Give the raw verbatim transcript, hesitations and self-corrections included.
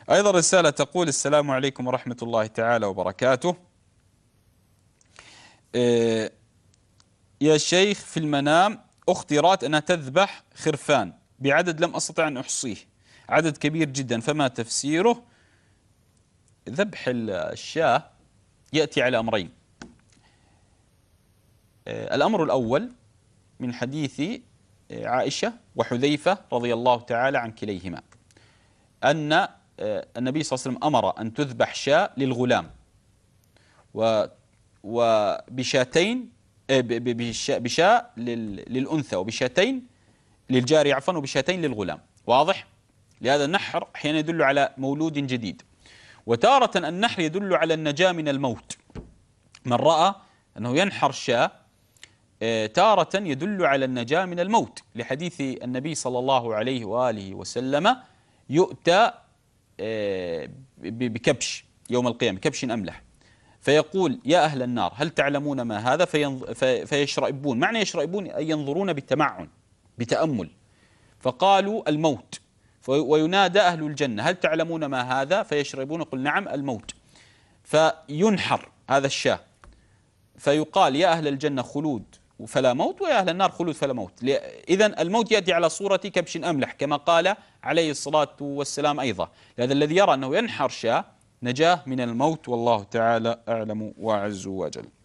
أيضا رسالة تقول: السلام عليكم ورحمة الله تعالى وبركاته. إيه يا شيخ، في المنام أختي رأت أنها تذبح خرفان بعدد لم أستطع أن أحصيه، عدد كبير جدا، فما تفسيره؟ ذبح الشاة يأتي على أمرين. إيه الأمر الأول من حديث عائشة وحذيفة رضي الله تعالى عن كليهما، أن النبي صلى الله عليه وسلم أمر أن تذبح شاة للغلام وبشاتين بشاء للأنثى وبشاتين للجاري عفوا وبشاتين للغلام. واضح؟ لهذا النحر أحيانا يدل على مولود جديد، وتارة النحر يدل على النجاة من الموت. من رأى أنه ينحر شاة تارة يدل على النجاة من الموت، لحديث النبي صلى الله عليه وآله وسلم: يؤتى بكبش يوم القيامة، كبش أملح، فيقول: يا أهل النار هل تعلمون ما هذا؟ فيشرئبون، معنى يشرئبون أي ينظرون بالتمعن بتأمل، فقالوا: الموت. وينادى أهل الجنة: هل تعلمون ما هذا؟ فيشرئبون، يقول: نعم الموت. فينحر هذا الشاه، فيقال: يا أهل الجنة خلود فلا موت، ويا أهل النار خلود فلا موت. إذن الموت يأتي على صورة كبش أملح كما قال عليه الصلاة والسلام أيضا. لهذا الذي يرى أنه ينحر شاه نجاه من الموت، والله تعالى أعلم وأعز وأجل.